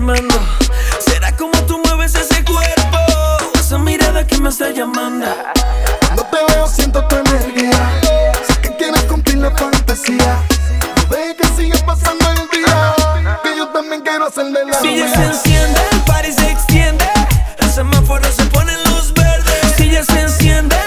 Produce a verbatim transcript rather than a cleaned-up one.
quemando. Será como tú mueves ese cuerpo, esa mirada que me está llamando. Cuando te veo siento tu energía, sé que quieres cumplir la fantasía. No dejes que siga pasando el día, que yo también quiero hacer de la Si ya mía. se enciende, el party se extiende, el semáforo se pone en luz verde. Si ya se enciende,